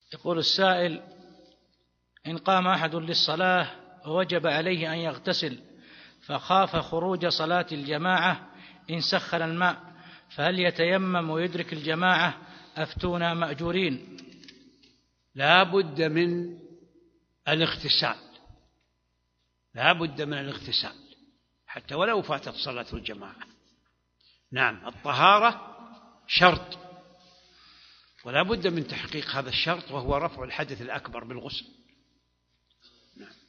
يقول السائل: إن قام أحد للصلاة ووجب عليه أن يغتسل فخاف خروج صلاة الجماعة إن سخن الماء، فهل يتيمم ويدرك الجماعة؟ أفتونا مأجورين. لا بد من الاغتسال، لا بد من الاغتسال حتى ولو فاتت صلاة الجماعة. نعم، الطهارة شرط، ولا بد من تحقيق هذا الشرط، وهو رفع الحدث الأكبر بالغسل.